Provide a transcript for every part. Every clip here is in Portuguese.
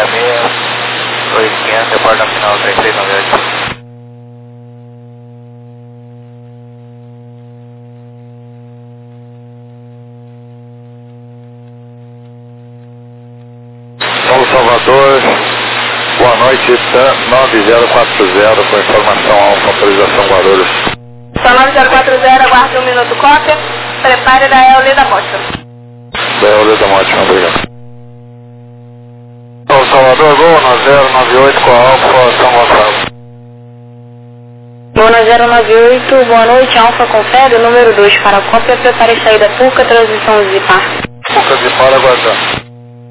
2500, reporta final 3698. Paulo Salvador, boa noite, TAM 9040 com informação alfa, autorização Guarulhos. Só 9040, aguarde 1 minuto, cópia, prepare da EOLI da Mostra. Da EOLI da Mostra, obrigado. Paulo Salvador, Gol 9098 com a Alfa, São Gonçalo. Gol 098, boa noite, Alfa confere, número 2 para a cópia, prepare saída PUCA, transição Zipar. PUCA Zipar, aguardando.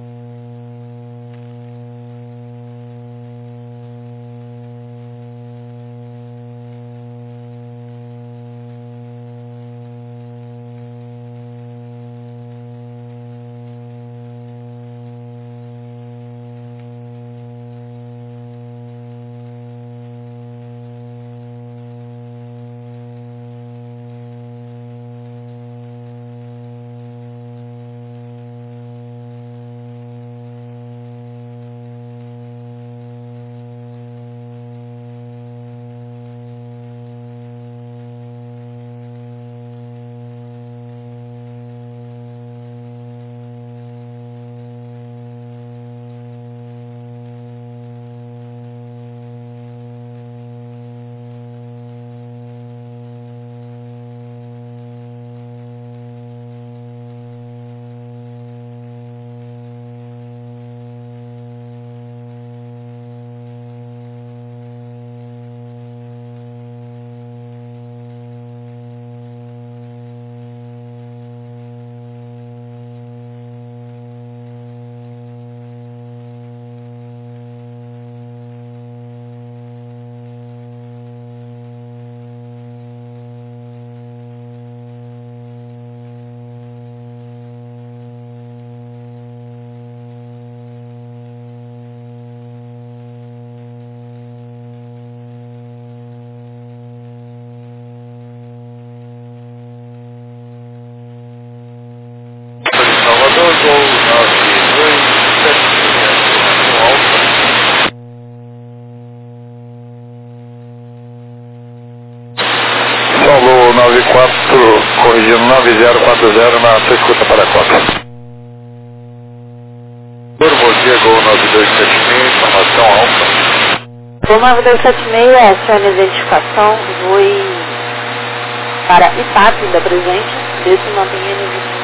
Salvador, Gol 9276 com Alfa. Solo 94, corrigindo 9040 na sua escuta para a cópia. Bom dia, Gol 9276, informação Alfa. Gol 9276, essa é a minha identificação, vou para IPAP da presente, desse mantenha NV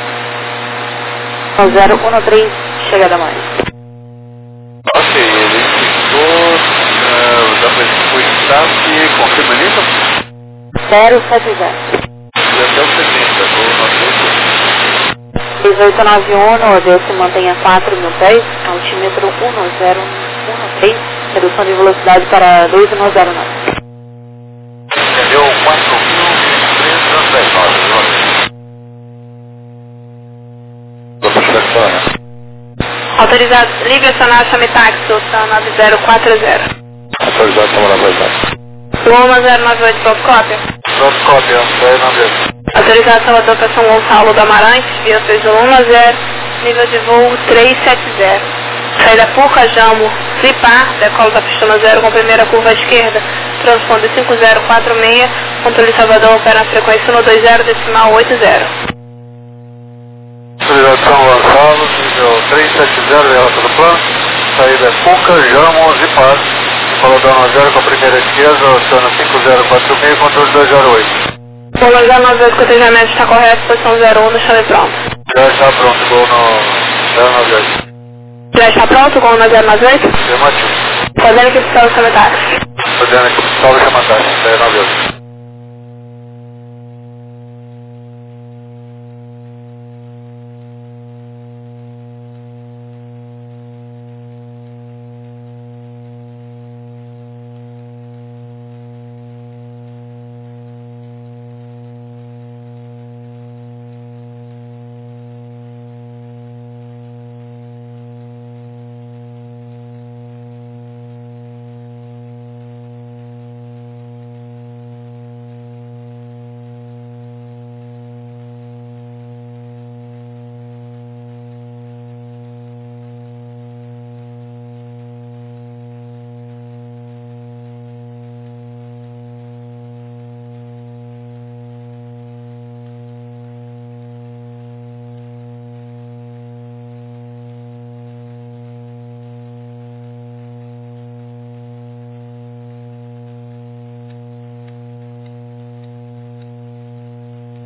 013, chegada mais. Ok, ele ficou da presente foi IPAP, confirma isso? 070. E até o 70, Gol 6891, desse mantenha 4.000 pés, altímetro 1013, redução de velocidade para 2109. Entendeu? 4.319. Autorizado, liga acionar chame táxi, Sultan 9040. Autorizado, tomar a Loma 098, pronto cópia. Pronto, cópia, 1090. Autorizado, Salvador para São Gonçalo do Amarante, via 3110, nível de voo 370. Saída PUCA, Jamo, Zipar, decola da pista 0 com primeira curva à esquerda, transponder 5046, controle Salvador opera na frequência 120 decimal 80. Autorização Gonçalo, nível 370, derrota do plano. Saída PUCA, Jamo, Zipar. Salvador 0 com a primeira esquerda, oceano 5046, controle 208. Gol 098, cotejamento está correto, posição 01, no chame pronto. Já está pronto, Gol no 098. Já está pronto, Gol 098? Afirmativo. Fazendo aqui para o chame táxi. Fazendo aqui o Paulo chama táxi, 1098.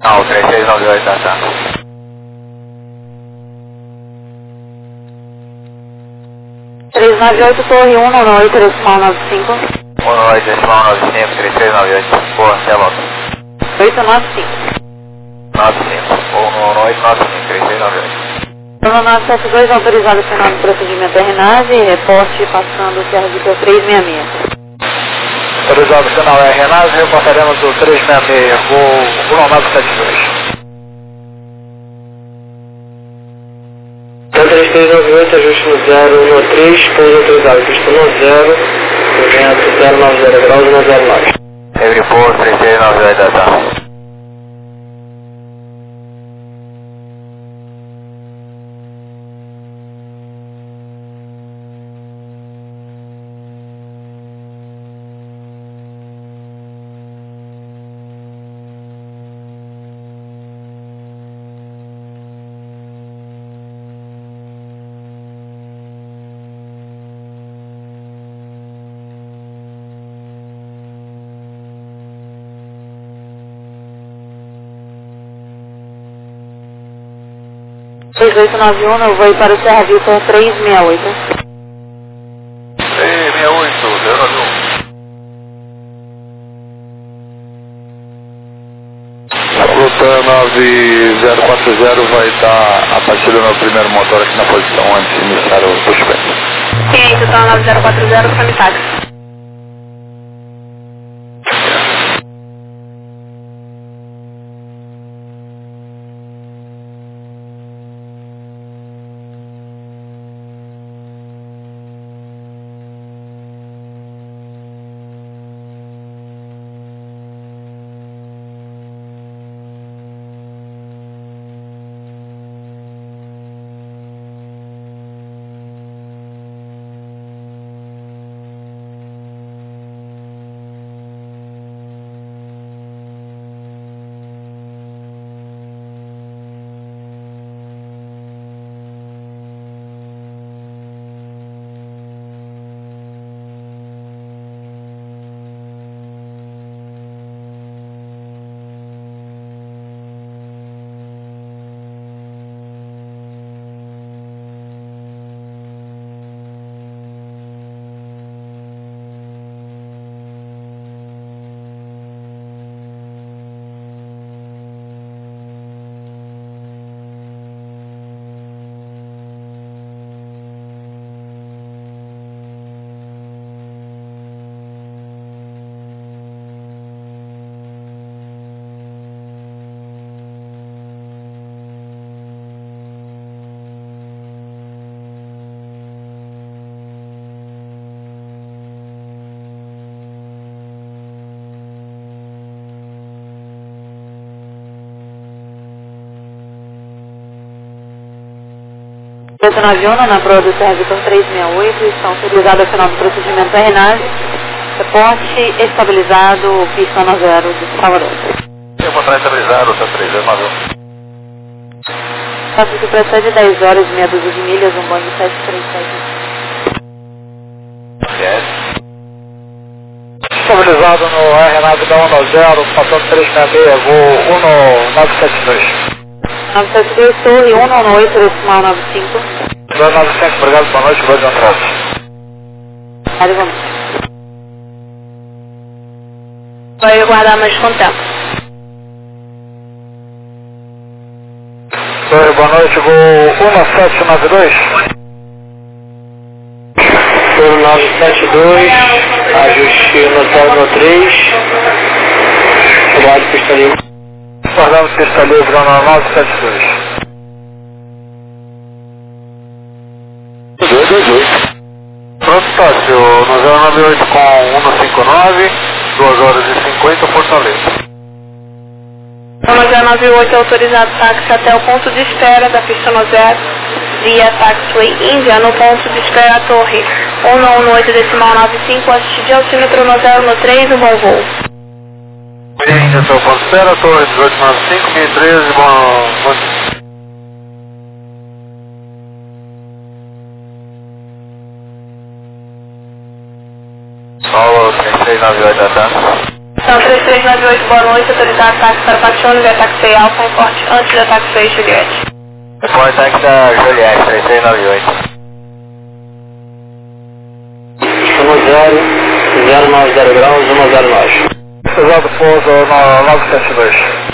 Não, 3698 da TAM. 398, torre 198, decimal 95. 198, decimal 95, 3698. Boa, até a volta. 895. 95, 198, 95, 3698. Zona 972, autorizado o final do procedimento RNAV, reporte passando o CRV 366. Autorizado o sinal RNAV, reportaremos o 366, voo 1972. 3398, ajuste no 013, pouso autorizado, pista no 0, vento 090 graus, 109. Every 4, 3698 da TAM. Pois 891, eu vou ir para o Serra Vitor 368. 368, 091. Luta 9040 vai dar a partida no primeiro motor aqui na posição antes de iniciar o pushback. Sim, então 9040 para Mitax. Naviona, na proa do Serra Vitor 368, estão autorizados ao final do procedimento RNAV. Reporte estabilizado, pista no 0 de Salvador. Eu vou estar estabilizado, tá 369. Faço que precede 10 horas e meia dúzia de milhas, um Boeing 737. Yes. Estabilizado no RNAV da 190, passando 366, voo 1972. 972, torre 198, decimal 95. 295, obrigado, boa noite, boa entrada. Vai aguardar mais quanto tempo? Oi, boa noite, voo 1792. 972, ajuste no 013, obrigado, pista livre. Guardamos pista livre no 972. 228. Pronto, Tássio, no 098 com 159, 2 horas e 50, Fortaleza. Zona 098 autorizado táxi até o ponto de espera da pista no 0, via Taxiway Índia, no ponto de espera torre 198 decimal 95, assistir de altímetro no 013, um bom voo. Índia, até o ponto de espera, torre 1895, 1013, bom dia. Solo 3398 da TAM. Então, 3398, boa noite, autorizado táxi para Paixão, via táxi Alfa, reporte antes da táxi Juliette. Report táxi da Juliette, 3398. Pistão 090 graus, 109. Pesado pouso na 972.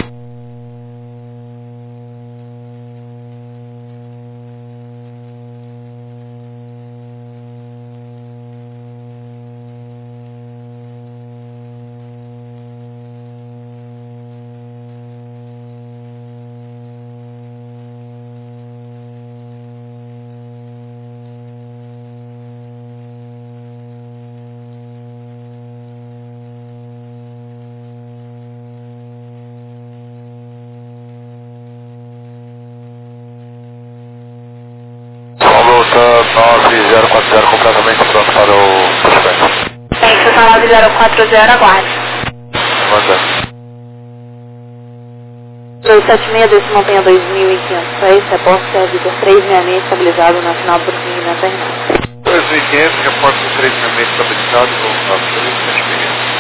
Luta 9040 completamente pronto para o pushback. Tem que ser 9040, aguarde. Manda. 276 desse mantenha 2.506, reporte servidor 366 estabilizado na final por procedimento terminado. 2500, repórter 366 estabilizado, vamos lá, 376.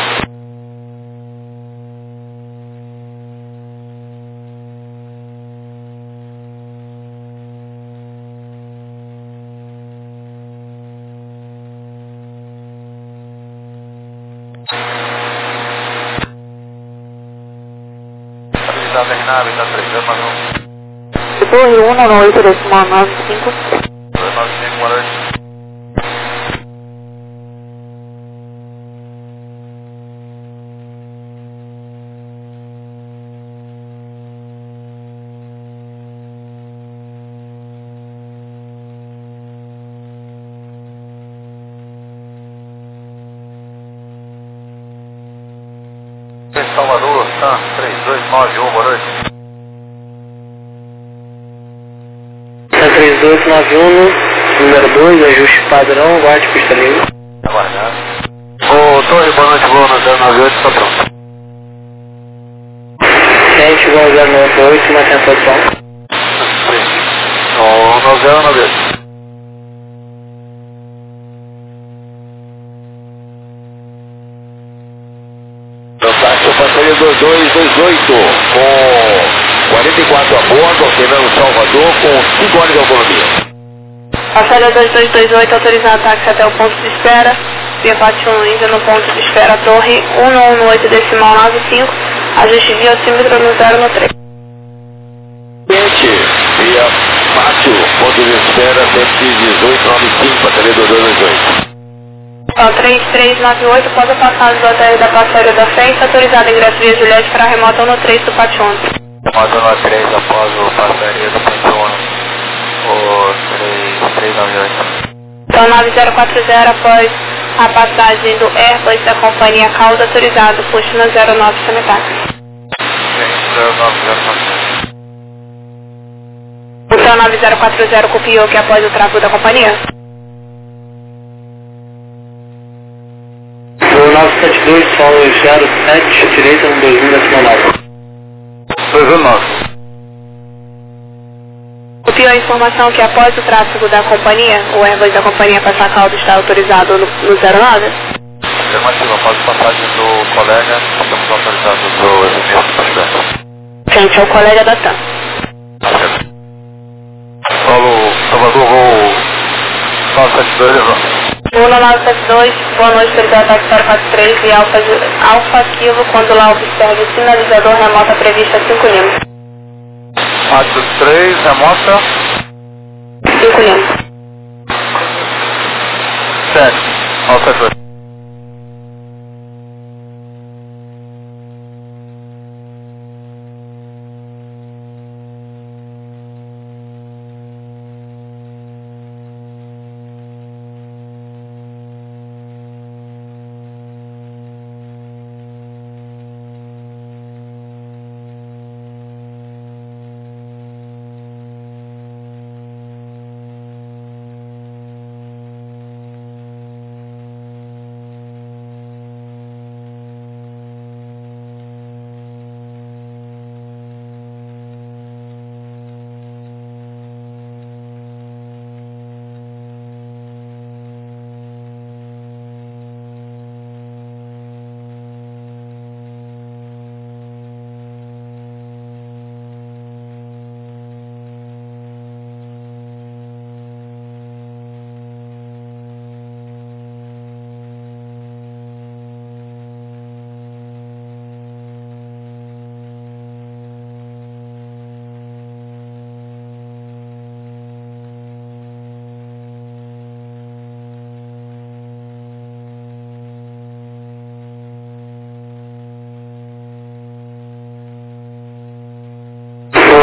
Estabilizado RNAV, está 3, mais um. Torre 198 decimal 95. 295, boa noite. Salvador, TAM 3291, boa noite. 3291, número 2, ajuste padrão, guarde pista livre. Aguardado. Ô, Torre, boa noite, voo no 098, está pronto. Gente, voo 098, mantém a posição. Sim. No 098. Táxi passageiro 2228, com 44 a bordo, operando Salvador, com 5 horas de autonomia. Passageiro 2228, autorizado táxi até o ponto de espera, via Paixão Índia no ponto de espera, torre 118 decimal 95, ajuste via oxímetro no 013. Via Pátio, ponto de espera 11895, bateria 2228. Então, 3398, pode passar do hotel da passageira da frente, autorizado ingresso via Juliette para remota no 3 do Paixão. Remota no 3 após o passageiro do Pension, o 3398. Então, 9040 após a passagem do Airbus da companhia Cauda, autorizado, puxo no 09 Semetáxi. Sim, 090. Então, 9040 copiou que após o tráfego da companhia? Voo 972, solo 07, direita no 2000 decimal 9. 219. Copiou a informação que após o tráfego da companhia, o Airbus da companhia para Caldo está autorizado no 09? Afirmativa, após a passagem do colega, estamos autorizados do executivo pushback. Gente, é o colega da TAM. Solo Salvador, voo 972, levando. Voo 972, boa noite, autorizado táxi para 43 e Alfa Kilo, quando lá observe o sinalizador remota prevista 5 Lima. 423, remota. 5 Lima. 7, 972.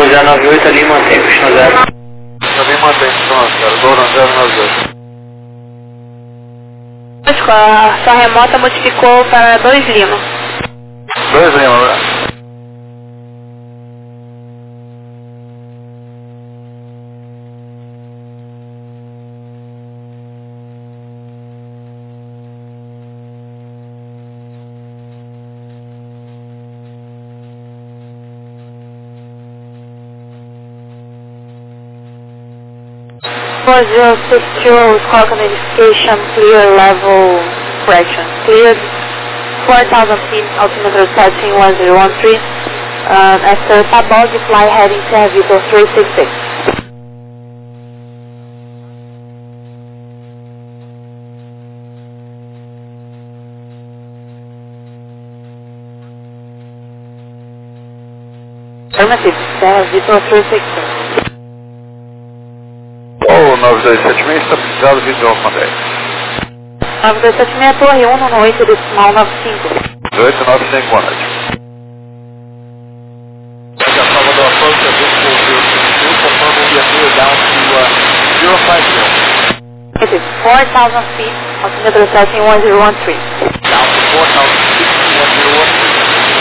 1098 ali, mantém pista 0. Ali mantém pista 0, Gol 1098. A sua remota modificou para 2 Lima. 2 Lima, né? Brazil 62, call identification, clear level correction. Cleared 4,000 feet, altimeter setting 1013. After Tabog, fly heading Servitor 366. Affirmative, Servitor 366. Ou 9276, estabilizado, visual com 10. 9276, torre 1 no 8 decimal 95. 1895, boa noite. A prova do approach a bit for 062, confirm will be clear down to 050. It is 4,000 feet, altimeter setting 1013. Down to 4,000 feet, 1013.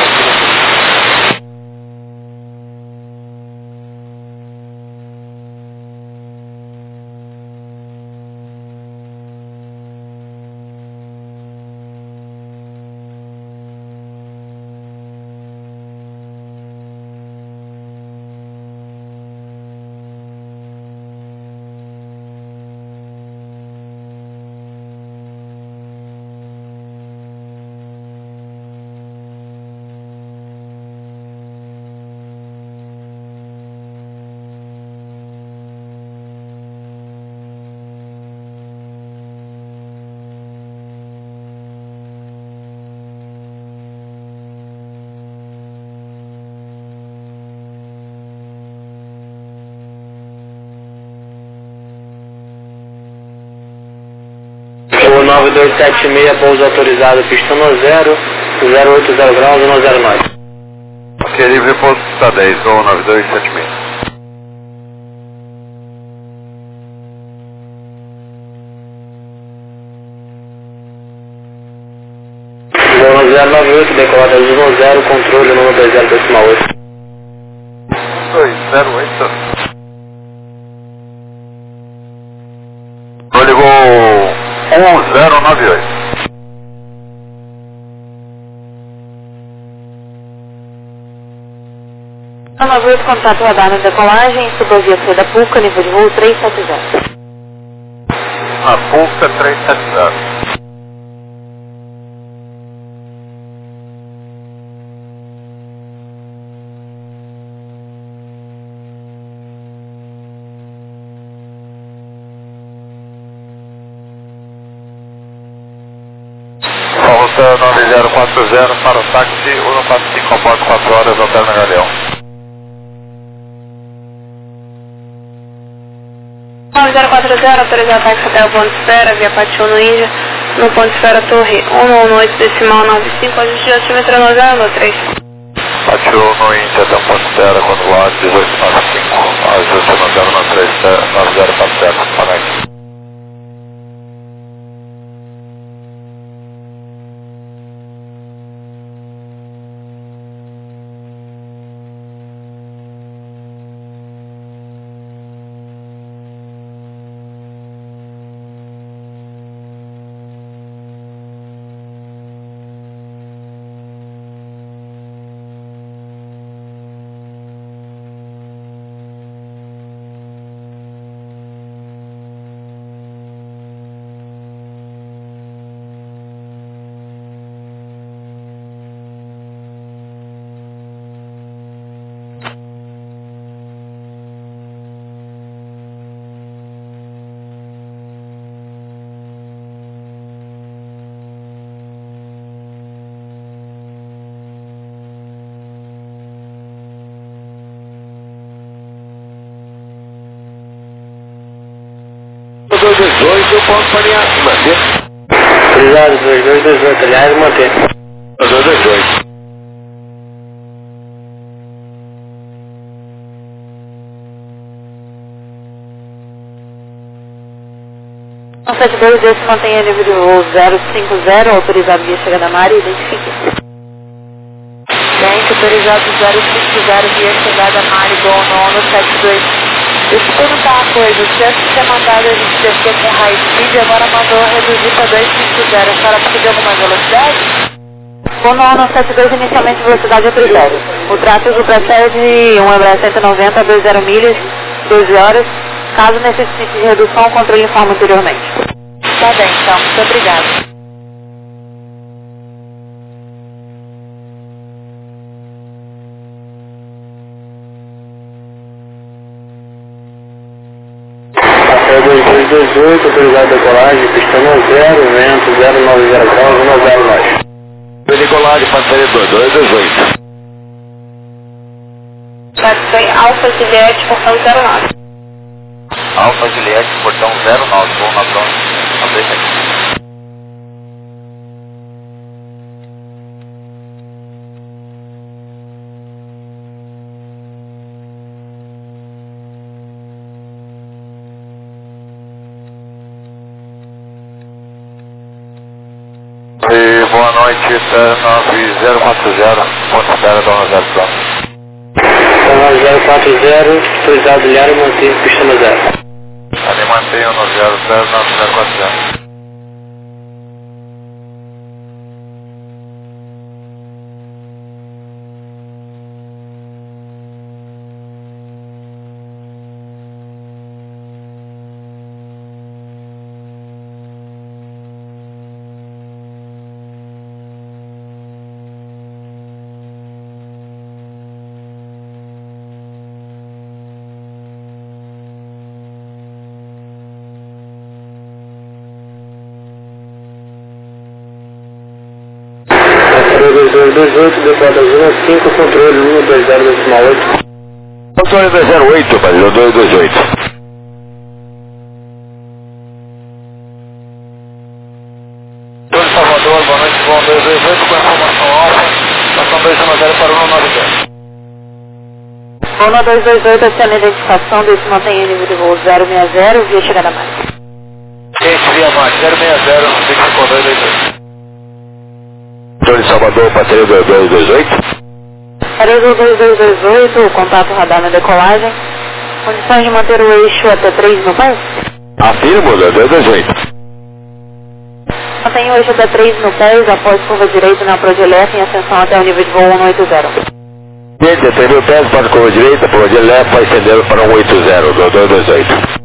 O 9276, pouso autorizado, pista 10, 080 graus, 109. Ok, livre pouso pista 10, ou 9276. Gol 1098, decolada 10, controle número 20.8. 208. Controle Gol 1098. Nova 8, contato radar na decolagem, subovia C da PUCA, nível de voo 370. Na PUCA 370. Rota 9040 para o táxi 145 após 4 horas, Hotel Megaleão. 9040, autorizar táxi até o ponto de espera, via Patiu no Índia, no ponto de espera Torre 118 decimal 95, ajuste de altímetro 903. Patiu no Índia até o ponto de espera, quando lá 1895, ajuste 9047, conecte. O 228, eu posso manter. Autorizado 2228, aliás, manter. O 228. 172, esse mantém nível de voo 050, autorizado via chegada na área, identifique. Bem, autorizado 050 via chegada na área, igual no 72. Deixa eu perguntar uma coisa, se antes de ter mandado a gente descer com high speed, agora mandou reduzir para 250, a senhora pediu alguma velocidade? Voo no 72, inicialmente velocidade é critério. O tráfego precede um Embraer 190 a 20 milhas, 12 horas. Caso necessite de redução, o controle informa anteriormente. Tá bem, então. Muito obrigada. Café 2228, autorizado decolagem, pistão 0, vento 090 graus, 10 nós. Decolagem, passageiro 2228. Satisfeito Alfa Juliette, portão 09. Alfa Juliette, portão 09, voo na pronta, não deixa aqui. E boa noite, 9040, ponto espera da 10 pronto. 9040, autorizado bilhar e mantido pistão 0. Ali mantenho no 09040. Café 2228, depois da zona 5, controle 120,8. Controle 208, passageiro 228. Torre Salvador, boa noite, voo 228 com informação alfa, estação 210 para 190. Voo 228, aciona a identificação desse mantém nível de voo 060, via chegada na área. Quente via mar 060, fixe com 228. Torre Salvador, passageiro 2228. Arezo 2228, contato radar na decolagem. Condições de manter o eixo até 3 no pés? Afirmo, 2228. Mantém o eixo até 3 no pés, após curva direita na Progelef em ascensão até o nível de voo 180. Gente, 3 mil pés, para a curva direita, por onde ele leva, vai estender para 180, 2228.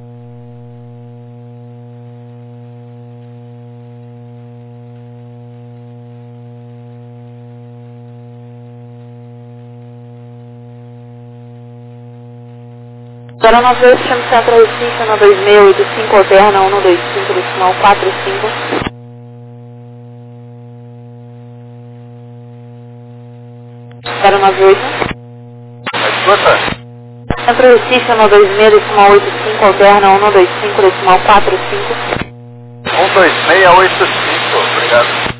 Para nós dois, chama Centro Recife, 12685, alterna 125, decimal 45. Para nós oito. Escuta? Centro Recife, 126, decimal 85, alterna 125, decimal 45. 12685, obrigado.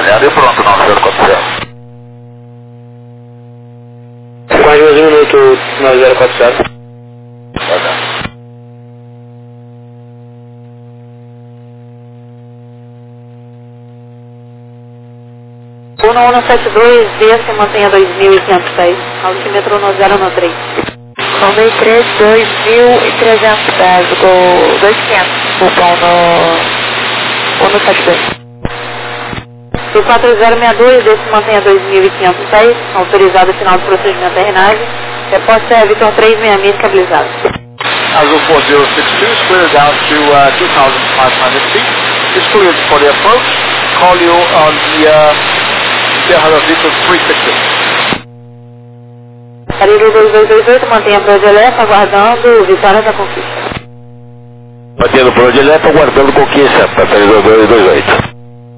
alinhado e pronto, 9040. Mais 11 minutos, 9040. Tá. 1172, desça e mantenha 2.500 pés. Altímetro no 013. Convei 3, 2.300 pés, do 2.500, cupom no 172. Do 4062, desça e mantenha 2.500 pés. Autorizado final do procedimento de renagem. Repórter é Vitor 366 estabilizado. Azul 4062 is cleared down to 2,500 feet. It's cleared for the approach. Call you on the Terra Vitor 360. Carilho 2228, mantenha a Prodilepa, aguardando Vitória da Conquista. Mantendo por onde ele é, aguardando conquista, passageiro 2228.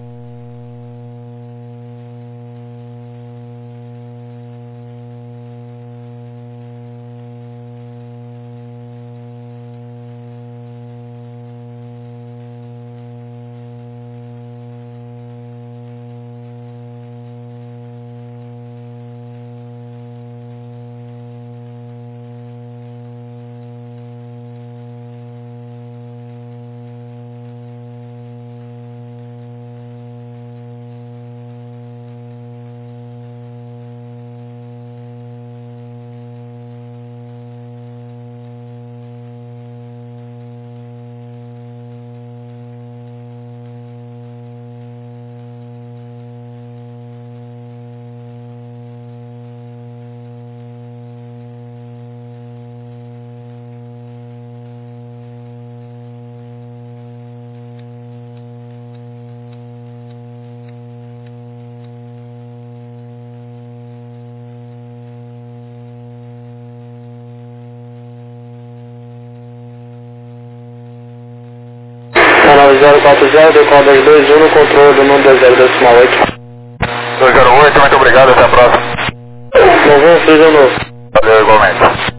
Canal 040, decola 221, no controle do número 20.8. 208, muito obrigado, até a próxima. Novo, seja novo. Valeu, igualmente.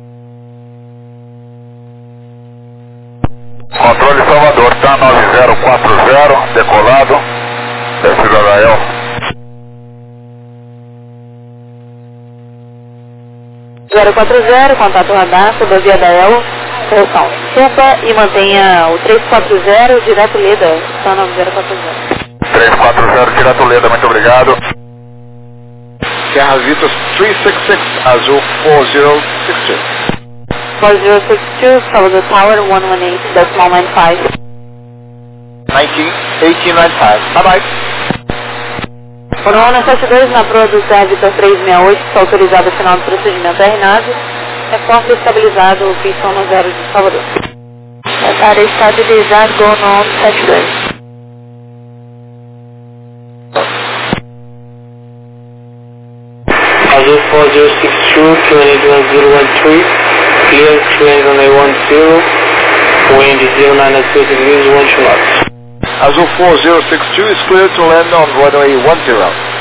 Controle Salvador, tá 9040, decolado, desce do Gael. Zero 40, contato radar, rodovia da El, correção. Suba e mantenha o 340, direto Leda, está no 040. 340, direto Leda, muito obrigado. Terra Vitor 366, Azul 4062. 4062, Salvador Tower, 118, decimal 95. 1895. Bye bye. Por 172, na proa do Vitor 368, está autorizado o final do procedimento RNAV. Repórter estabilizado, o pistão no 0 de Salvador. Radar estabilizado, Gol no 172. Azul 4062, QNH 1013, clear QNH 10, wind 092 degrees, 1 knots. Azul 4062 is cleared to land on runway 10.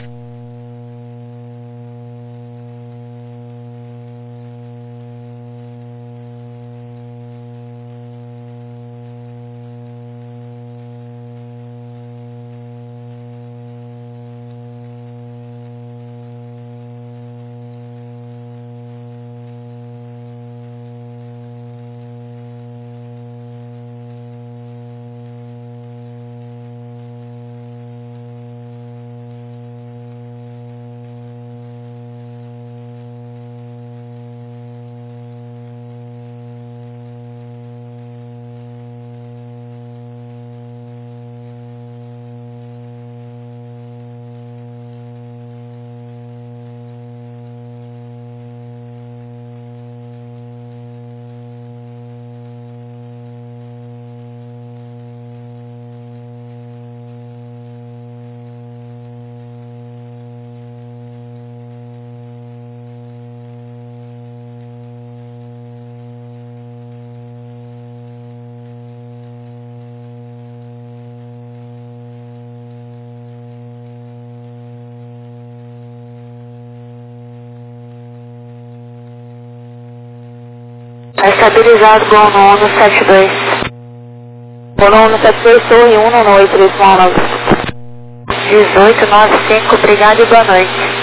Está estabilizado, Gol no 172. Gol no 172, torre 1, no 83 mal 9. 1895, obrigado e boa noite.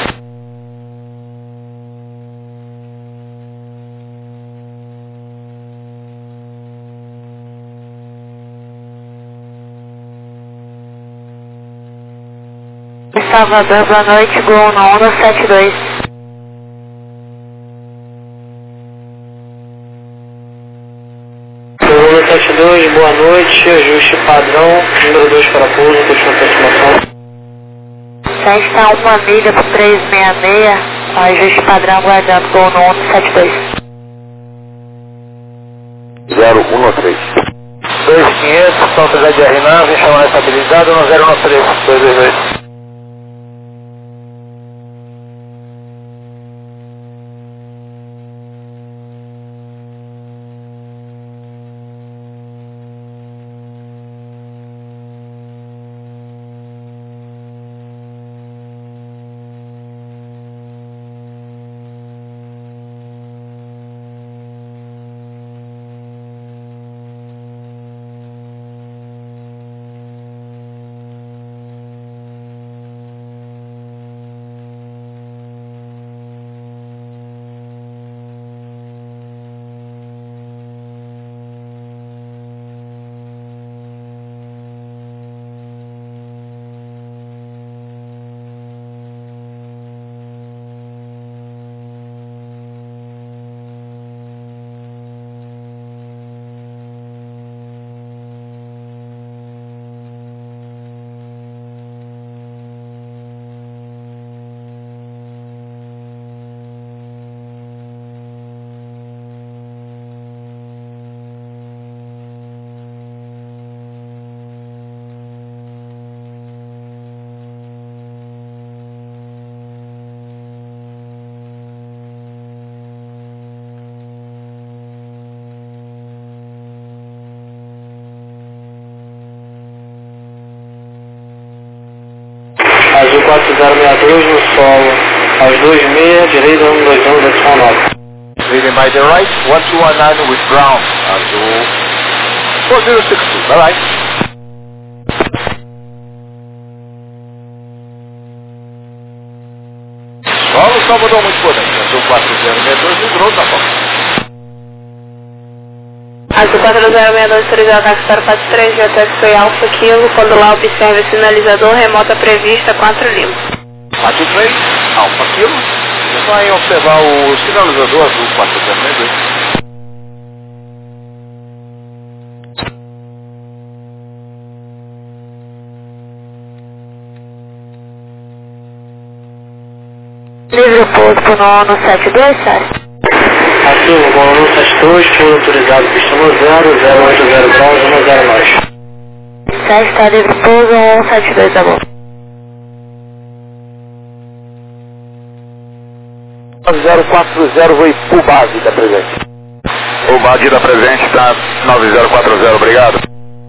Salvador, boa noite, Gol 172. Gol 172, boa noite, ajuste padrão, número 2 para pouso, continua aproximação. 7 está 1 milha por 366, ajuste padrão aguardando, Gol 172. 013. 2500, São José de R9, chamada estabilizada no 013, 222. Azul 4062 no solo, aos 26, direita 121, decimal 9. Leading by the right, 1219 with ground, Azul 4062, bye bye. Solo Salvador muito potente, Azul 4062 migrou da volta. Azul 4062, 3 ataque 043, JS foi Alfa Kilo, quando lá observa sinalizador, remota prevista 4 Lima. 43, Alfa Kilo, você vai observar o sinalizador Azul 4062. Livre o pouso pro nono 72, Sérgio. Afirmo, Gol 172, fundo autorizado, pista no 080 graus, 109. 7 está livre o pouso 172, tá bom. 9040 foi pro base da presente. O base da presente está 9040, obrigado.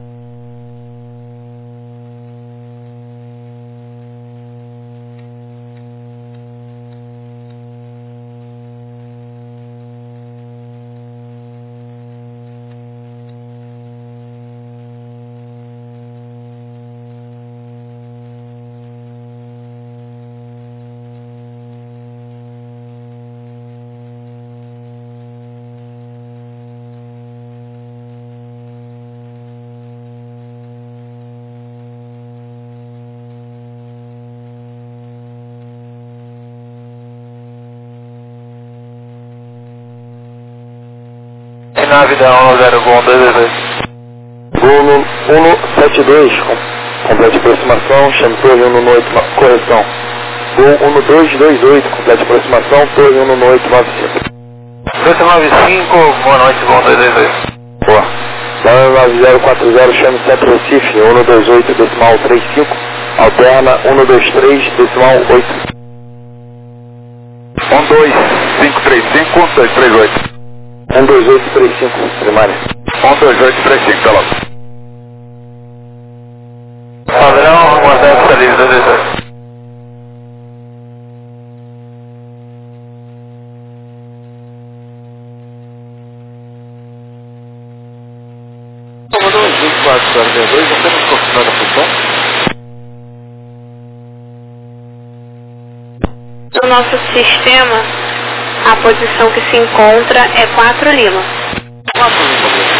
Nave da 10 Gol 222. Gol 172, complete aproximação, chame torre 118, correção. Gol 1228, complete aproximação, torre 11895. 295, boa noite, Gol 222. Boa. 9040, chame centro Recife, 128, decimal 35, alterna 123, decimal 8. 12535, 238. 12835, primária. 12835, tá logo. Padrão, guardado, saída 222. Comandou 2442, não temos confirmado a função? No nosso sistema, a posição que se encontra é 4 Lima. 4 Lima.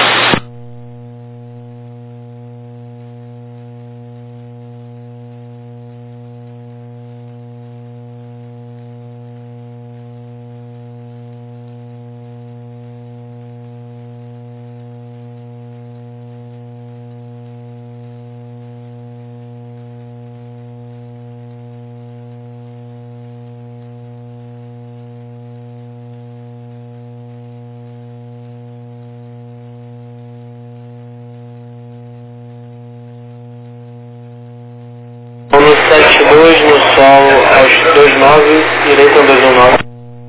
No 72 no solo aos 29, direita 219.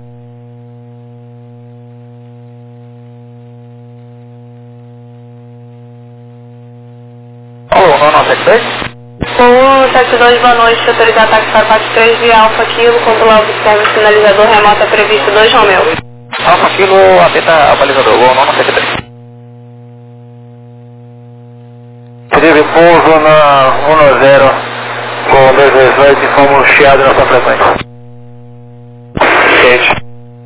Alô, 972? Voo 72, boa noite. Autorizar ataque para parte 3 de Alfa Kilo, controlar o sistema de sinalizador remoto previsto 2 Romeu. Alfa Kilo, atenta ao balizador, voo 973. Tive pouso na 10 com 228 e fomos chiados na sua frequência. Ciente.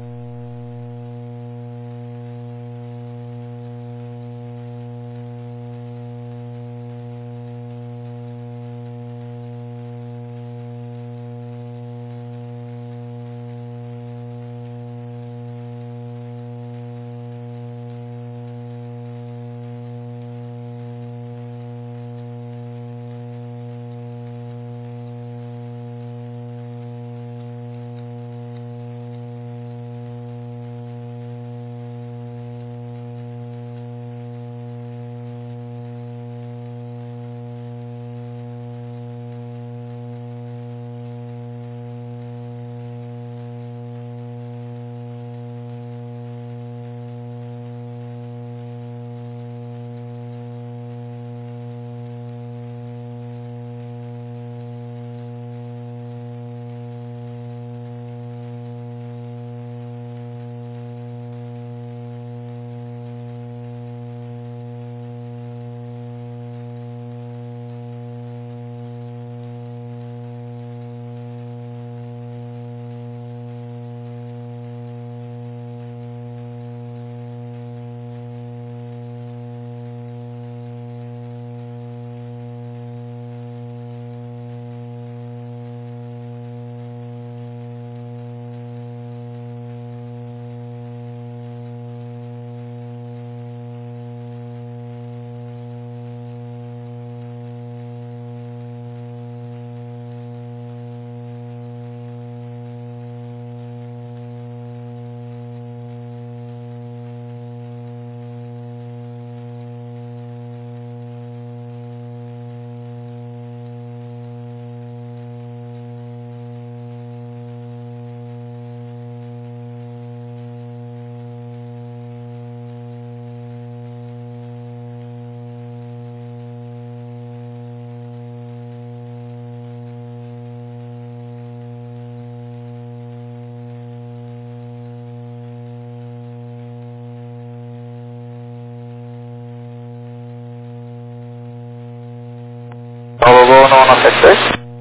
Alô, voo 972?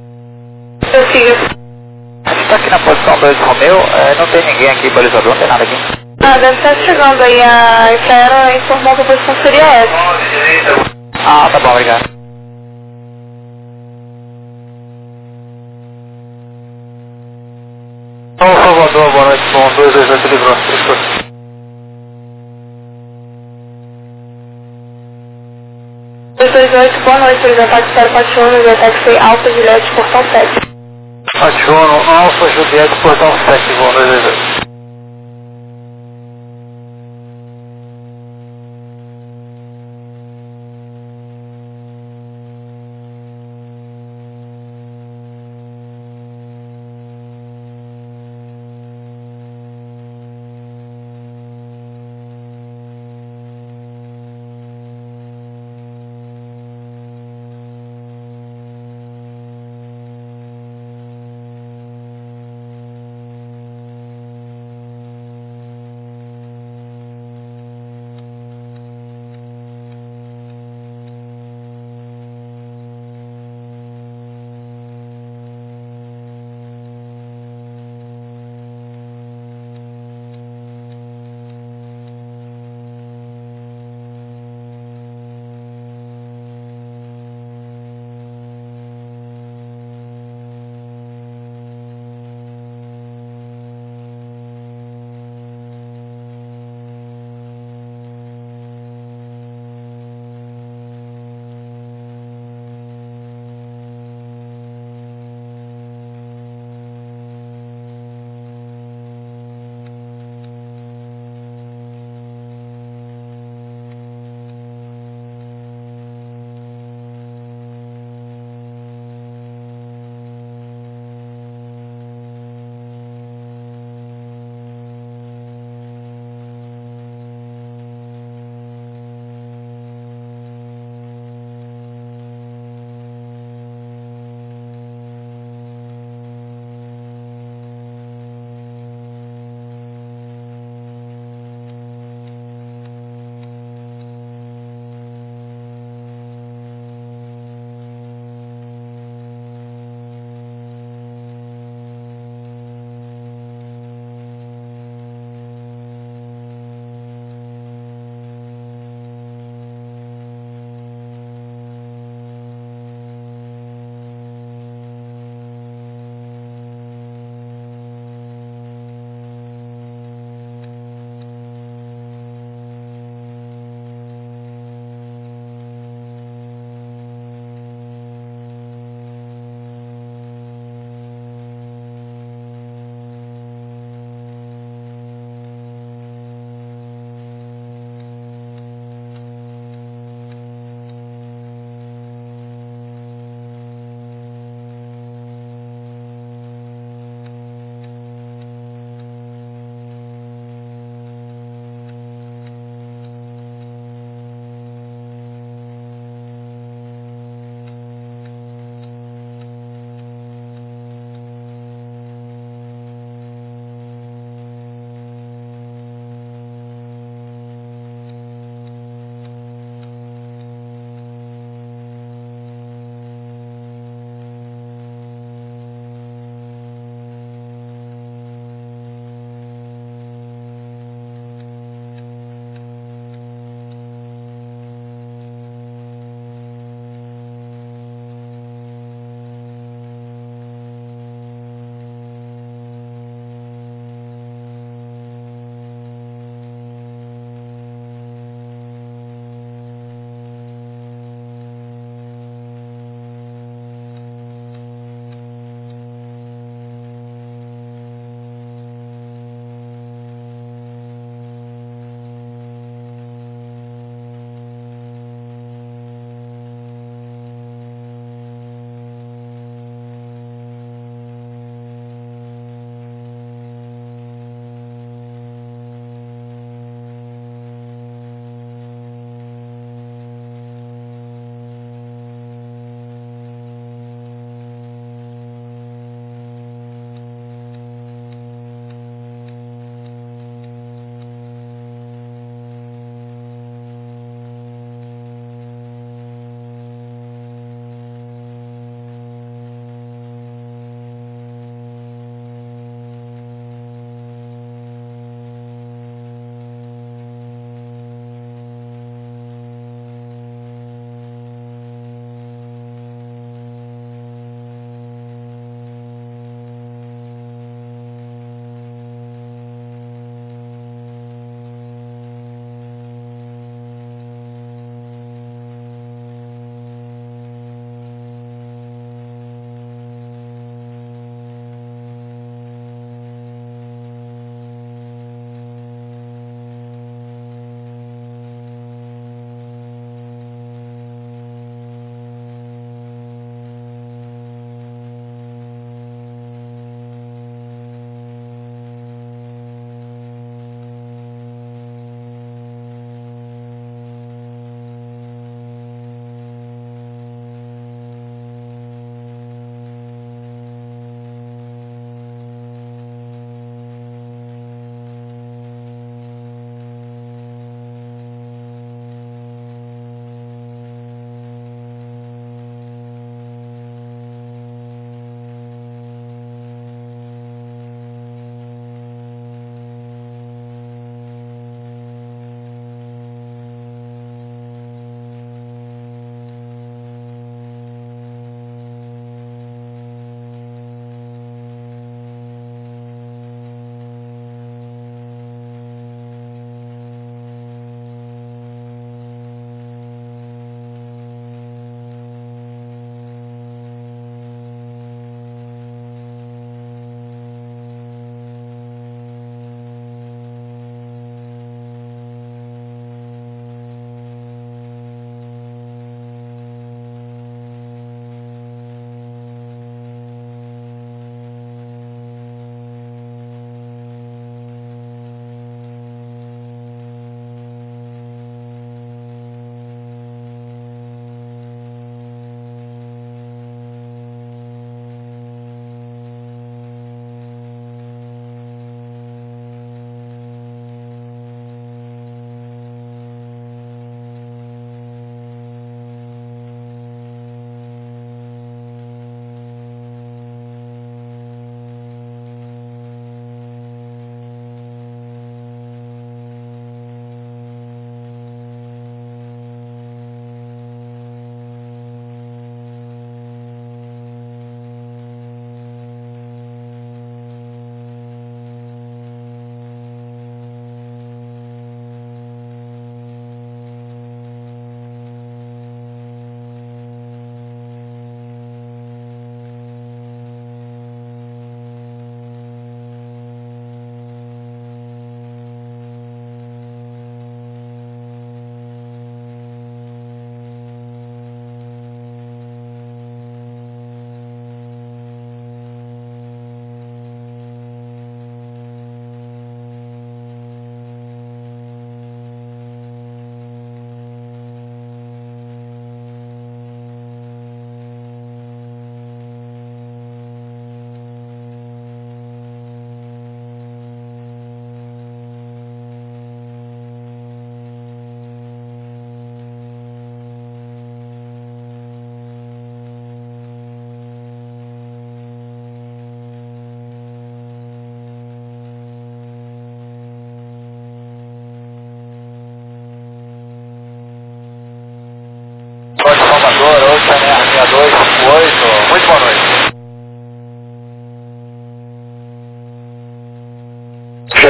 Eu sigo. A gente está aqui na posição 2 Romeu, não tem ninguém aqui, balizador, não tem nada aqui. Ah, deve estar chegando aí. A Infraero informou que a posição seria essa. Ah, tá bom, obrigado. Alô, Salvador, boa noite, com 228 livrou. 228, boa noite. Autorizar ataque para parte 1 e ataque Alfa Juliette, portão 7. Adiono, Alfa Juliette, portão 7, voo 228.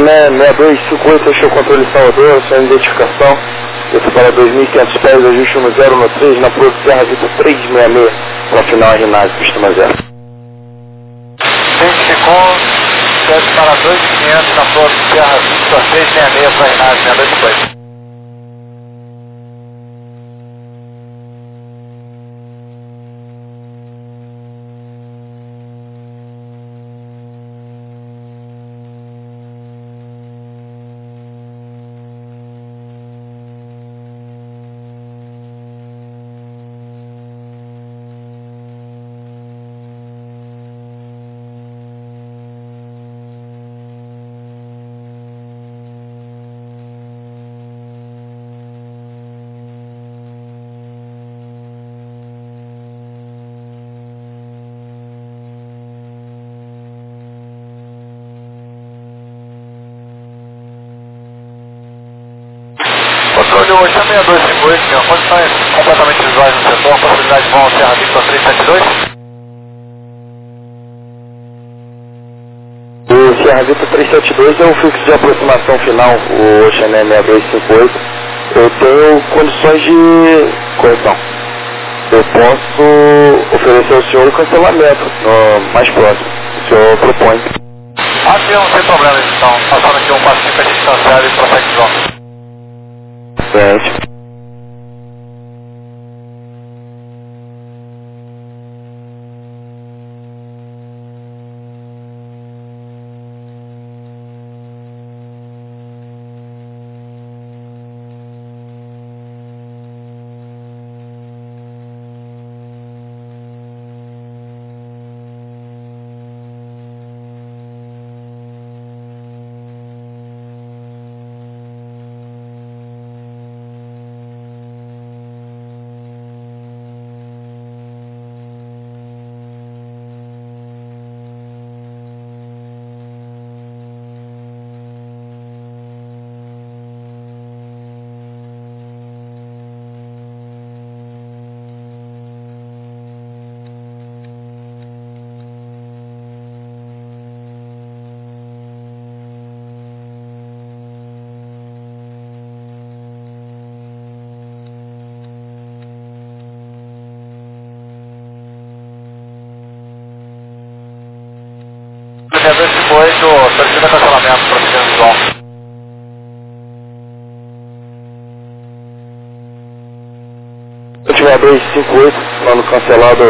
Xené 6258, fechou o controle Salvador, sua identificação. Desça para 2.500 pés, ajuste no 0 no 3, na Porto Serra Vitor 366, para final RNAS, pista 0. Identificou, desce para 2.500 na Porto Serra Vitor 366, para RNAS, 6258. Controle 6258, senhor. Condições completamente visuais no setor, possibilidade de vão Serra Victor 372. O Serra Vitor 372 é o fluxo de aproximação final, o Xené 6258. Eu tenho condições de correção. Eu posso oferecer ao senhor o cancelamento mais próximo. O senhor propõe. Aqui não tem problema, então. Passando aqui um passivo a gente cancela e prossegue de volta. Certo. Solicita cancelamento, prosseguindo de volta. Última 258, plano cancelado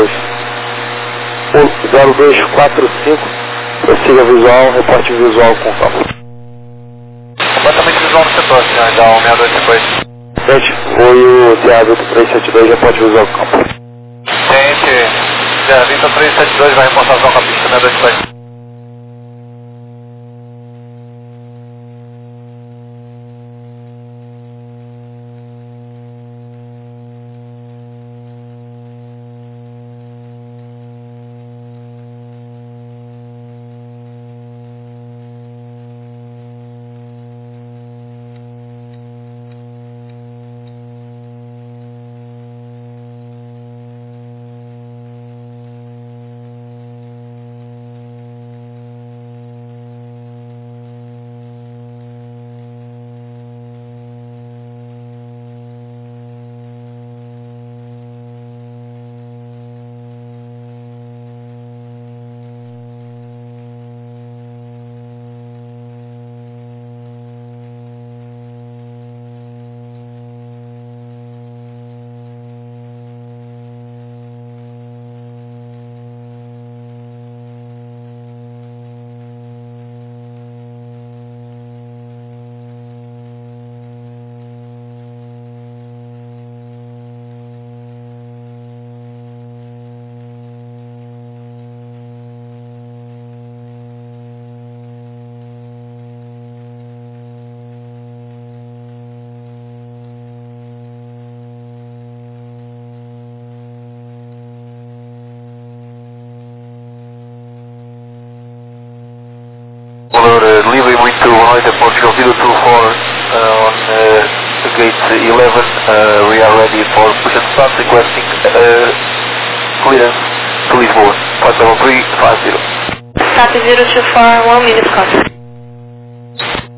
0245, prossiga visual, reporte visual com campo. Completamente visual no setor, senhor, então 6258. Gente, foi o Serra Vitor 372, reporte visual com campo. Gente, Serra Vitor 372 vai reportar visual com a pista 6258. Livre muito boa noite, Portugal Video 24 on gate 11, we are ready for push and start, requesting clearance to Lisboa, 57350. Stop 024, 1 minute, copy.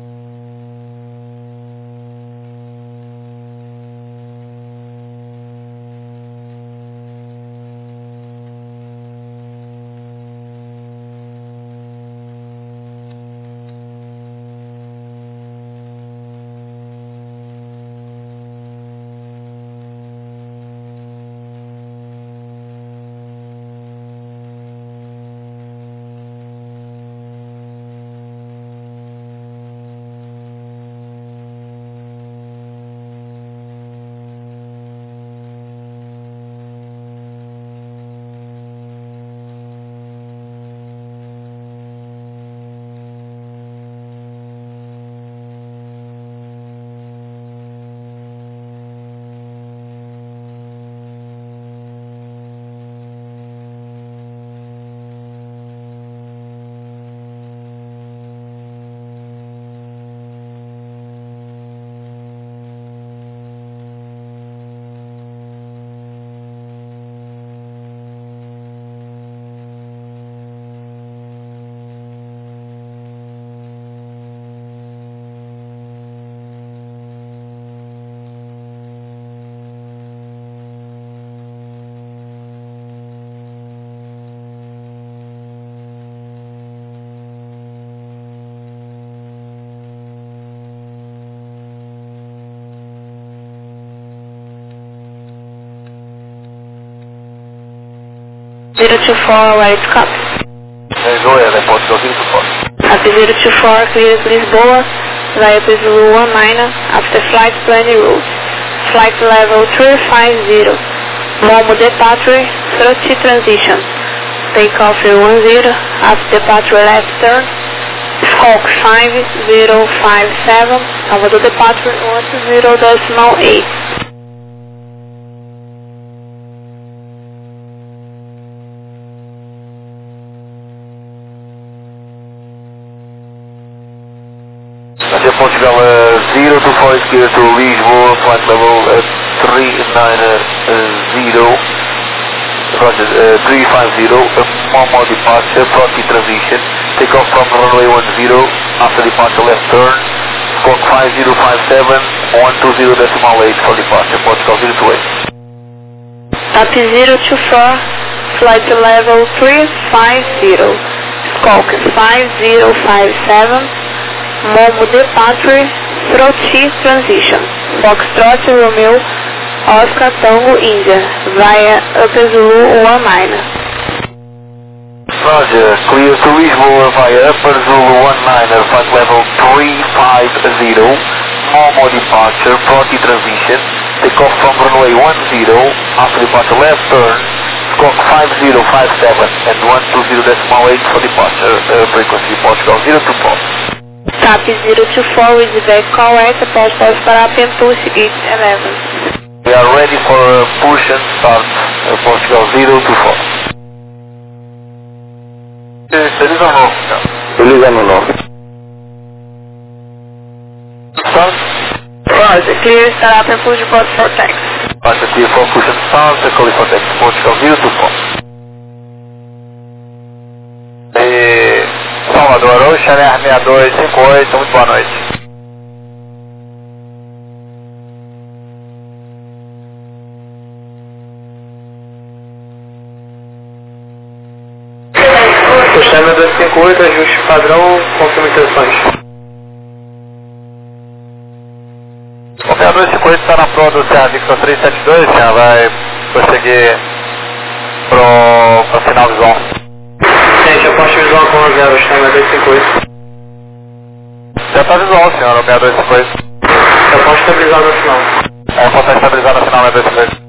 024, where it's copy. Go ahead, Portugal 024. Up 024, clears Lisboa, via Zulu 19, after flight planning route. Flight level 350. Momo departure, through transition. Takeoff 10, after departure left turn. Squawk 5057, Salvador departure 10.8. Portugal 024 is clear to Lisboa, flight level 390, Roger, 350, Momo departure, Proti transition, take off from runway 10, after departure left turn, squawk 5057, 120.8 for departure, Portugal 028. Copy 024, flight level 350, squawk 5057, Momo departure, Proti transition, Foxtrot Romeo, Oscar Tango India, via Upper Zulu 19. Roger, clear to Lisboa via Upper Zulu 19, flight level 350, Momo departure, Proti transition, take off from runway 10, after departure left turn, squawk 5057 and 120.8 for departure, frequency Portugal 024. Copy 024 with the back correct, Portugal para Pentuce Gate 11. We are ready for push and start, Portugal 024. Feliz ano novo, cara. Feliz ano novo. Start. Roger, clear, start up and push board for taxi. Roger, clear for push and start, call for taxi, Portugal 024. Salvador, Oceaner 6258, muito boa noite. Oceaner 258, ajuste padrão, confirma intenções. O 6258 está na prova do Serra Victor 372, já vai prosseguir pro final visual. Gente, aposto visual com 0, Oceaner 258. Já está visual, senhor, o 6258. Aposto estabilizado no final. É, pode estar estabilizado no final, 6258.